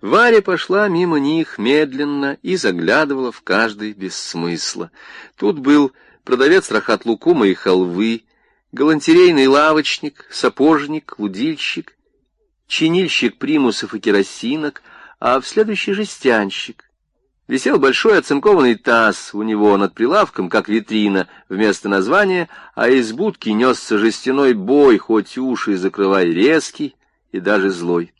Варя пошла мимо них медленно и заглядывала в каждый без смысла. Тут был продавец рахат лукума и халвы, галантерейный лавочник, сапожник, лудильщик, чинильщик примусов и керосинок, а в следующий жестянщик. Висел большой оцинкованный таз у него над прилавком, как витрина, вместо названия, а из будки несся жестяной бой, хоть уши закрывай, резкий и даже злой.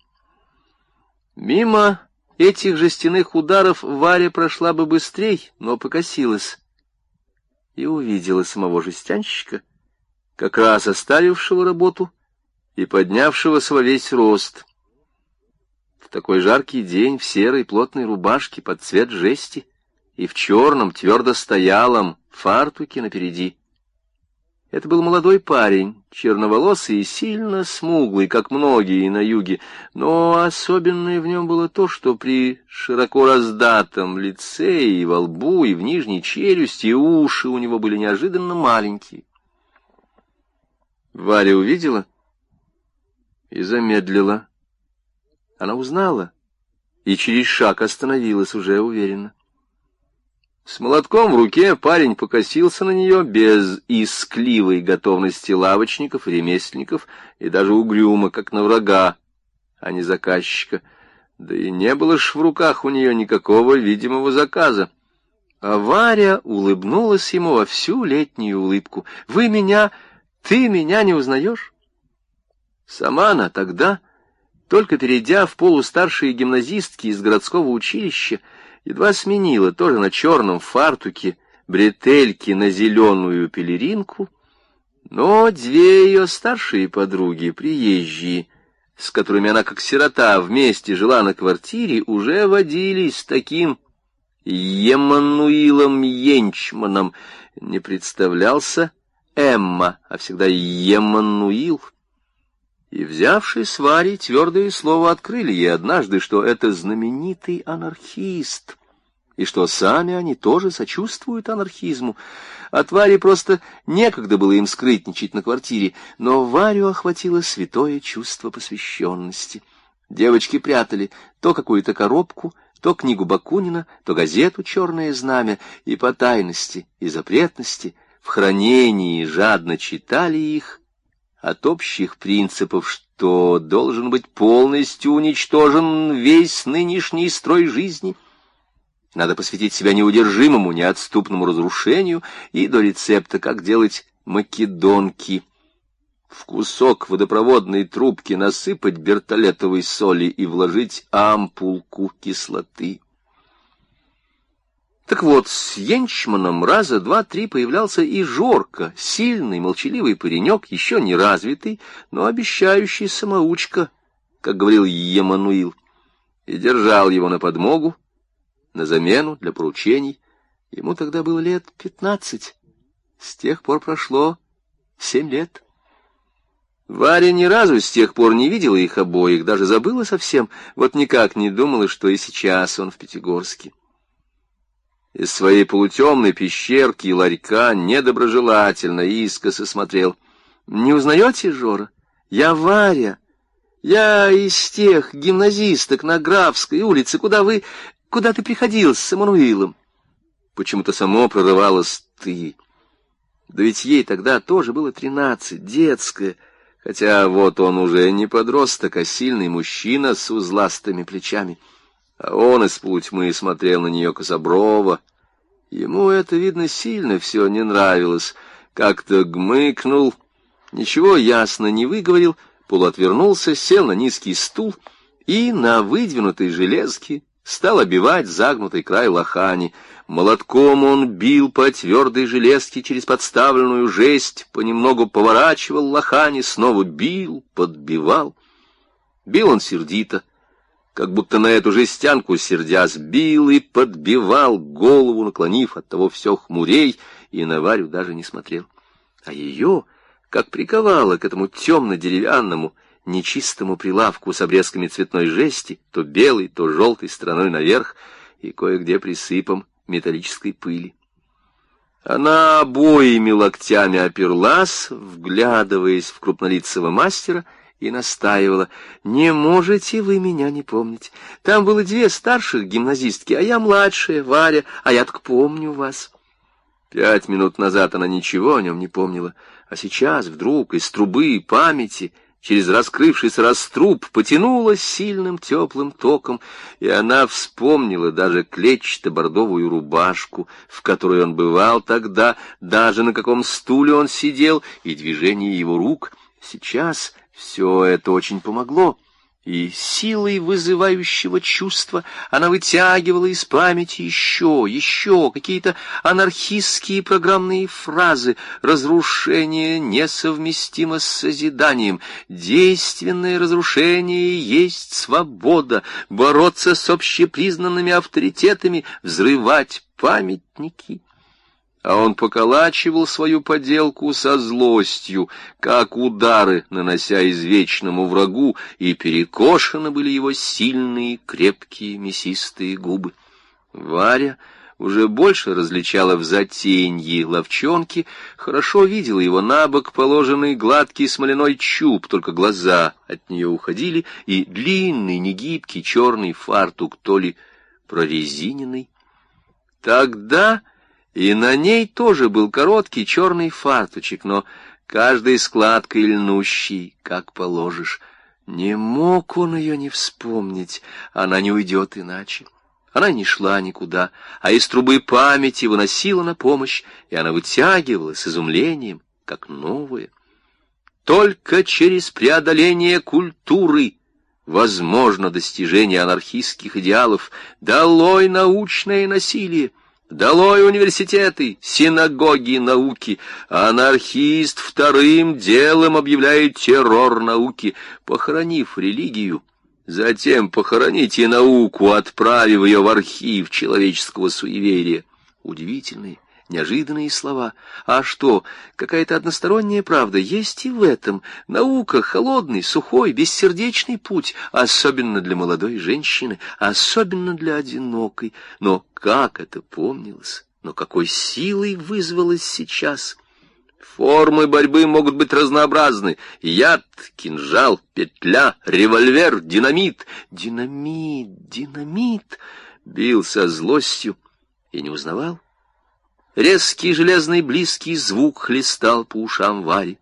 Мимо этих жестяных ударов Варя прошла бы быстрей, но покосилась и увидела самого жестянщика, как раз оставившего работу и поднявшегося во весь рост. В такой жаркий день в серой плотной рубашке под цвет жести и в черном твердо стоялом фартуке напереди. Это был молодой парень, черноволосый и сильно смуглый, как многие на юге, но особенное в нем было то, что при широко раздатом лице и во лбу, и в нижней челюсти уши у него были неожиданно маленькие. Варя увидела и замедлила. Она узнала и через шаг остановилась уже уверенно. С молотком в руке парень покосился на нее без искливой готовности лавочников и ремесленников, и даже угрюмо, как на врага, а не заказчика. Да и не было ж в руках у нее никакого видимого заказа. А Варя улыбнулась ему во всю летнюю улыбку. «Ты меня не узнаешь?» Сама она тогда, только перейдя в полустаршие гимназистки из городского училища, едва сменила тоже на черном фартуке бретельки на зеленую пелеринку, но две ее старшие подруги, приезжие, с которыми она как сирота вместе жила на квартире, уже водились с таким Еммануилом Енчманом. Не представлялся Эмма, а всегда Еммануил. И, взявшись с Варей, твердое слово открыли ей однажды, что это знаменитый анархист, и что сами они тоже сочувствуют анархизму. От Вари просто некогда было им скрытничать на квартире, но Варю охватило святое чувство посвященности. Девочки прятали то какую-то коробку, то книгу Бакунина, то газету «Черное знамя», и по тайности и запретности в хранении жадно читали их, от общих принципов, что должен быть полностью уничтожен весь нынешний строй жизни. Надо посвятить себя неудержимому, неотступному разрушению, и до рецепта, как делать македонки. В кусок водопроводной трубки насыпать бертолетовой соли и вложить ампулку кислоты. Так вот, с Енчманом раза два-три появлялся и Жорка, сильный, молчаливый паренек, еще не развитый, но обещающий самоучка, как говорил Еммануил, и держал его на подмогу, на замену для поручений. Ему тогда было лет 15. С тех пор прошло 7 лет. Варя ни разу с тех пор не видела их обоих, даже забыла совсем, вот никак не думала, что и сейчас он в Пятигорске. Из своей полутемной пещерки и ларька недоброжелательно искоса смотрел. «Не узнаете, Жора? Я Варя. Я из тех гимназисток на Графской улице, куда ты приходил с Эммануилом». Почему-то само прорывалось «ты». Да ведь ей тогда тоже было 13, детская, хотя вот он уже не подросток, а сильный мужчина с узластыми плечами. А он из полутьмы смотрел на нее кособрово. Ему это, видно, сильно все не нравилось. Как-то гмыкнул, ничего ясно не выговорил, полуотвернулся, сел на низкий стул и на выдвинутой железке стал обивать загнутый край лохани. Молотком он бил по твердой железке через подставленную жесть, понемногу поворачивал лохани, снова бил, подбивал. Бил он сердито, как будто на эту жестянку сердясь, бил и подбивал, голову наклонив, оттого все хмурей, и на Варю даже не смотрел. А ее, как приковало к этому темно-деревянному, нечистому прилавку с обрезками цветной жести, то белой, то желтой стороной наверх, и кое-где присыпом металлической пыли. Она обоими локтями оперлась, вглядываясь в крупнолицего мастера, и настаивала: «Не можете вы меня не помнить. Там было 2 старших гимназистки, а я младшая, Варя, а я так помню вас». 5 минут назад она ничего о нем не помнила, а сейчас вдруг из трубы памяти через раскрывшийся раструб потянуло сильным теплым током, и она вспомнила даже клетчато-бордовую рубашку, в которой он бывал тогда, даже на каком стуле он сидел, и движение его рук. Сейчас все это очень помогло, и силой вызывающего чувства она вытягивала из памяти еще какие-то анархистские программные фразы: «Разрушение несовместимо с созиданием», «Действенное разрушение есть свобода», «Бороться с общепризнанными авторитетами», «Взрывать памятники». А он поколачивал свою поделку со злостью, как удары, нанося извечному врагу, и перекошены были его сильные, крепкие, мясистые губы. Варя уже больше различала в затенье ловчонки, хорошо видела его набок положенный гладкий смоляной чуб, только глаза от нее уходили, и длинный, негибкий черный фартук, то ли прорезиненный. Тогда и на ней тоже был короткий черный фартучек, но каждой складкой льнущий, как положишь. Не мог он ее не вспомнить, она не уйдет иначе. Она не шла никуда, а из трубы памяти выносила на помощь, и она вытягивала с изумлением, как новое. Только через преодоление культуры возможно достижение анархистских идеалов. Долой научное насилие! Долой университеты, синагоги науки! Анархист вторым делом объявляет террор науки. Похоронив религию, затем похороните науку, отправив ее в архив человеческого суеверия. Удивительные, неожиданные слова. А что, какая-то односторонняя правда есть и в этом. Наука — холодный, сухой, бессердечный путь, особенно для молодой женщины, особенно для одинокой. Но как это помнилось, но какой силой вызвалось сейчас! Формы борьбы могут быть разнообразны: яд, кинжал, петля, револьвер, динамит. Динамит! Бил со злостью и не узнавал. Резкий железный близкий звук хлестал по ушам Вари.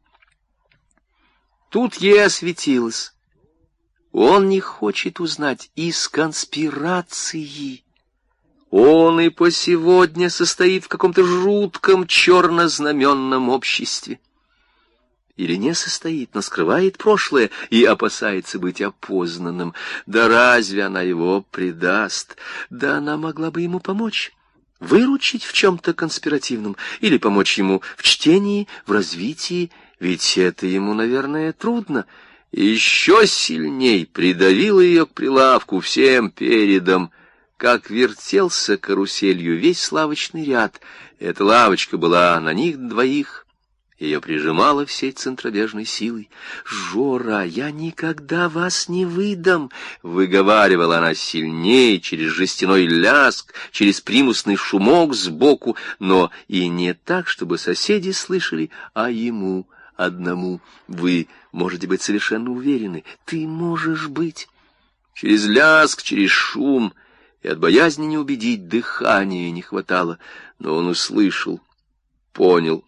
Тут ей осветилось: он не хочет узнать из конспирации. Он и по сегодня состоит в каком-то жутком чернознаменном обществе. Или не состоит, но скрывает прошлое и опасается быть опознанным. Да разве она его предаст? Да она могла бы ему помочь, выручить в чем-то конспиративном, или помочь ему в чтении, в развитии, ведь это ему, наверное, трудно. И еще сильней придавило ее к прилавку всем передом, как вертелся каруселью весь лавочный ряд. Эта лавочка была на них двоих, ее прижимала всей центробежной силой. «Жора, я никогда вас не выдам!» — выговаривала она сильнее, через жестяной ляск, через примусный шумок сбоку, но и не так, чтобы соседи слышали, а ему одному. «Вы можете быть совершенно уверены, ты можешь быть!» Через ляск, через шум, и от боязни не убедить дыхания не хватало, но он услышал, понял,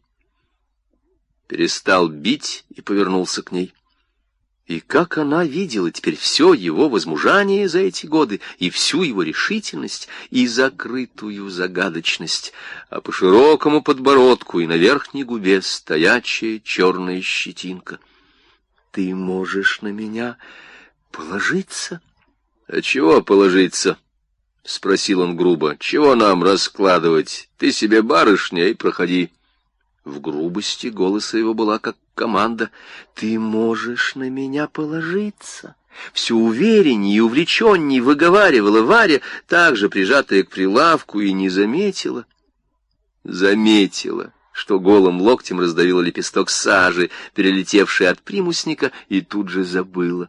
перестал бить и повернулся к ней. И как она видела теперь все его возмужание за эти годы, и всю его решительность, и закрытую загадочность, а по широкому подбородку и на верхней губе стоячая черная щетинка. «Ты можешь на меня положиться?» «А чего положиться?» — спросил он грубо. «Чего нам раскладывать? Ты себе барышня и проходи». В грубости голоса его была как команда. «Ты можешь на меня положиться?» Все увереннее и увлеченней выговаривала Варя, также прижатая к прилавку, и не заметила. Заметила, что голым локтем раздавила лепесток сажи, перелетевший от примусника, и тут же забыла.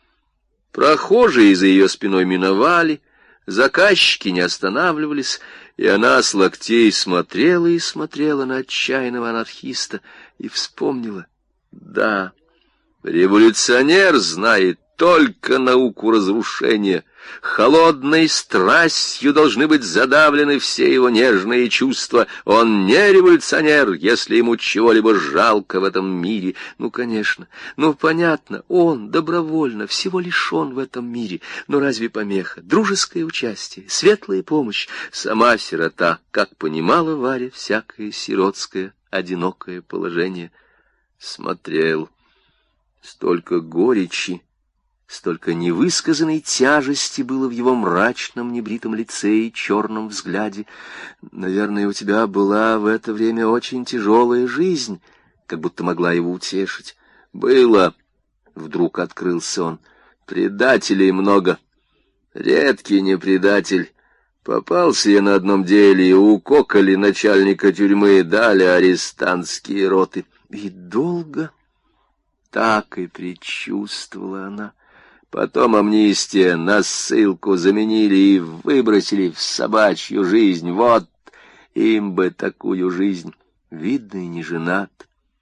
Прохожие за ее спиной миновали, заказчики не останавливались, и она с локтей смотрела и смотрела на отчаянного анархиста и вспомнила. Да, Революционер знает только науку разрушения. Холодной страстью должны быть задавлены все его нежные чувства. Он не революционер, если ему чего-либо жалко в этом мире. Ну, конечно, ну, понятно, он добровольно всего лишен в этом мире. Но разве помеха? Дружеское участие, светлая помощь. Сама сирота, как понимала Варя, всякое сиротское, одинокое положение. Смотрел. Столько горечи, столько невысказанной тяжести было в его мрачном небритом лице и черном взгляде. Наверное, у тебя была в это время очень тяжелая жизнь, как будто могла его утешить. Было, вдруг открылся он, предателей много. Редкий не предатель. Попался я на одном деле, укокали начальника тюрьмы, дали арестантские роты. И долго... Так и предчувствовала она. Потом амнистия, на ссылку заменили и выбросили в собачью жизнь. Вот им бы такую жизнь. Видно, и не женат.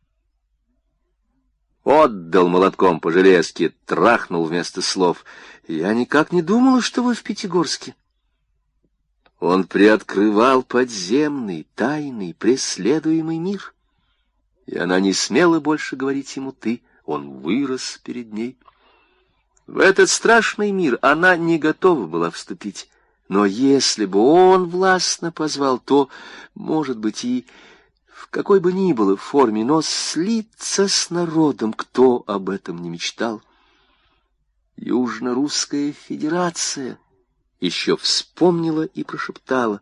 Отдал молотком по железке, трахнул вместо слов. Я никак не думала, что вы в Пятигорске. Он приоткрывал подземный, тайный, преследуемый мир. И она не смела больше говорить ему «ты». Он вырос перед ней. В этот страшный мир она не готова была вступить. Но если бы он властно позвал, то, может быть, и в какой бы ни было форме, но слиться с народом, кто об этом не мечтал. Южно-Русская Федерация еще вспомнила и прошептала.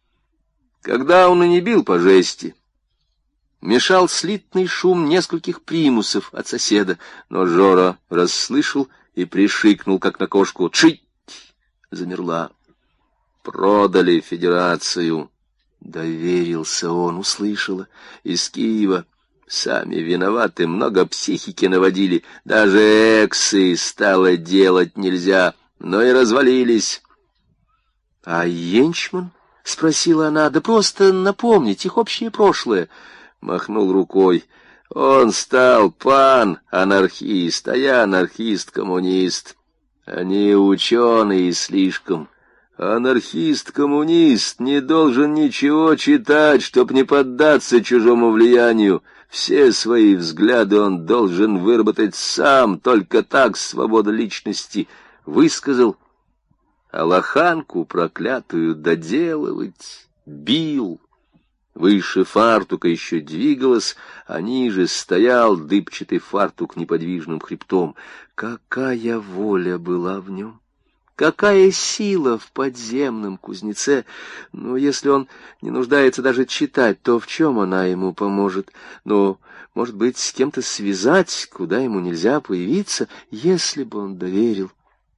Когда он и не бил по жести, мешал слитный шум нескольких примусов от соседа, но Жора расслышал и пришикнул, как на кошку. «Чить!» замерла. Продали федерацию. Доверился он, услышала. Из Киева. Сами виноваты, много психики наводили. Даже эксы стало делать нельзя, но и развалились. — А Енчман? — спросила она. — Да просто напомнить их общее прошлое. Махнул рукой. Он стал пан-анархист, а я анархист-коммунист. Они ученые слишком. Анархист-коммунист не должен ничего читать, чтоб не поддаться чужому влиянию. Все свои взгляды он должен выработать сам, только так свобода личности. Высказал, а лоханку проклятую доделывать, бил. Выше фартука еще двигалась, а ниже стоял дыбчатый фартук неподвижным хребтом. Какая воля была в нем! Какая сила в подземном кузнеце! Но если он не нуждается даже читать, то в чем она ему поможет? Но, может быть, с кем-то связать, куда ему нельзя появиться, если бы он доверил.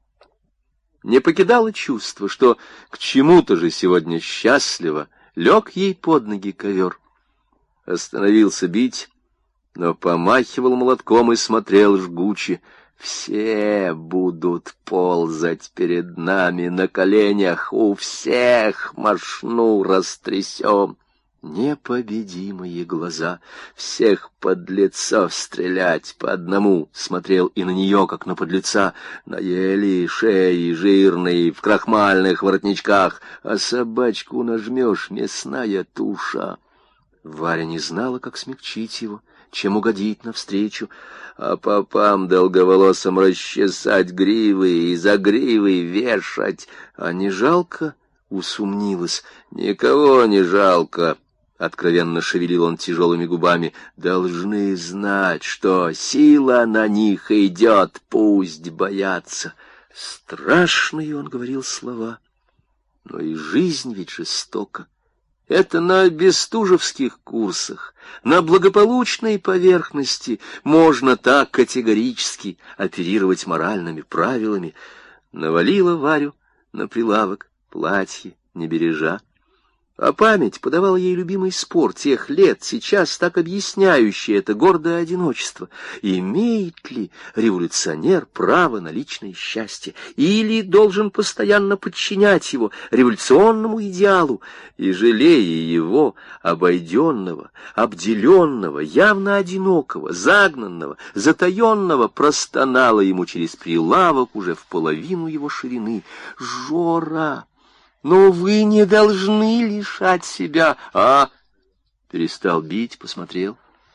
Не покидало чувство, что к чему-то же сегодня счастливо. Лег ей под ноги ковер. Остановился бить, но помахивал молотком и смотрел жгуче. Все будут ползать перед нами на коленях, у всех мошну растрясем. Непобедимые глаза, всех подлецов стрелять по одному, смотрел и на нее, как на подлеца, наели шеи жирные, в крахмальных воротничках, а собачку нажмешь, мясная туша. Варя не знала, как смягчить его, чем угодить навстречу, а попам долговолосым расчесать гривы и за гривы вешать. А не жалко? Усомнилась. Никого не жалко. Откровенно шевелил он тяжелыми губами. Должны знать, что сила на них идет, пусть боятся. Страшные, он говорил слова. Но и жизнь ведь жестока. Это на бестужевских курсах, на благополучной поверхности можно так категорически оперировать моральными правилами. Навалила Варю на прилавок, платье не бережа. А память подавала ей любимый спор тех лет, сейчас так объясняющий это гордое одиночество. Имеет ли революционер право на личное счастье? Или должен постоянно подчинять его революционному идеалу? И, жалея его, обойденного, обделенного, явно одинокого, загнанного, затаенного, простонала ему через прилавок уже в половину его ширины: «Жора! Но вы не должны лишать себя, Перестал бить, посмотрел.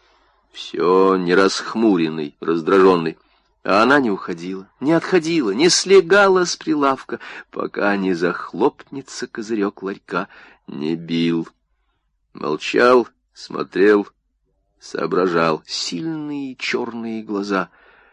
Все не расхмуренный, раздраженный. А она не уходила, не отходила, не слегала с прилавка, пока не захлопнется козырек ларька, не бил. Молчал, смотрел, соображал. Сильные черные глаза.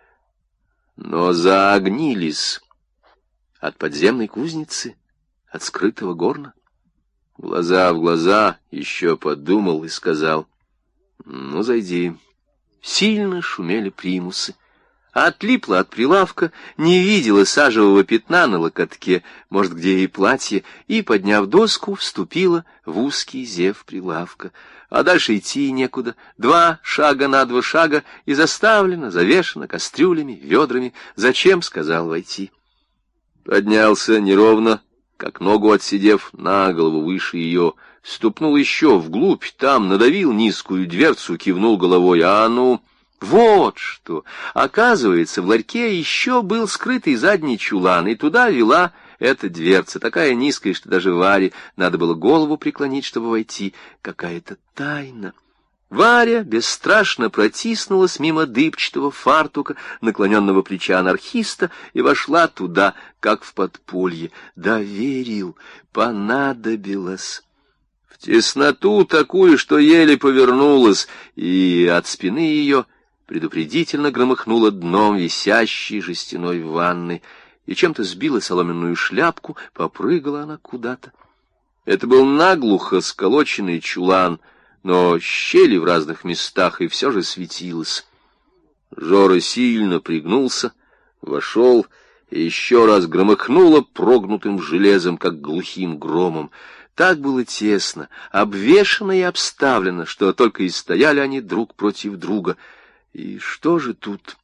Но заогнились от подземной кузницы, от скрытого горна. Глаза в глаза, еще подумал и сказал: «Ну, зайди». Сильно шумели примусы. Отлипла от прилавка, не видела сажевого пятна на локотке, может, где и платье, и, подняв доску, вступила в узкий зев прилавка. А дальше идти некуда. 2 шага на 2 шага, и заставлено, завешено кастрюлями, ведрами. «Зачем?» — сказал войти. Поднялся неровно, как ногу отсидев, на голову выше ее, ступнул еще вглубь, там надавил низкую дверцу, кивнул головой: «А ну!» Вот что! Оказывается, в ларьке еще был скрытый задний чулан, и туда вела эта дверца, такая низкая, что даже Варе надо было голову преклонить, чтобы войти. Какая-то тайна. Варя бесстрашно протиснулась мимо дыбчатого фартука, наклоненного плеча анархиста, и вошла туда, как в подполье. Доверил, понадобилось. В тесноту такую, что еле повернулась, и от спины ее предупредительно громыхнуло дном висящей жестяной ванны, и чем-то сбила соломенную шляпку, попрыгала она куда-то. Это был наглухо сколоченный чулан, но щели в разных местах, и все же светилось. Жора сильно пригнулся, вошел, и еще раз громыхнуло прогнутым железом, как глухим громом. Так было тесно, обвешано и обставлено, что только и стояли они друг против друга. И что же тут?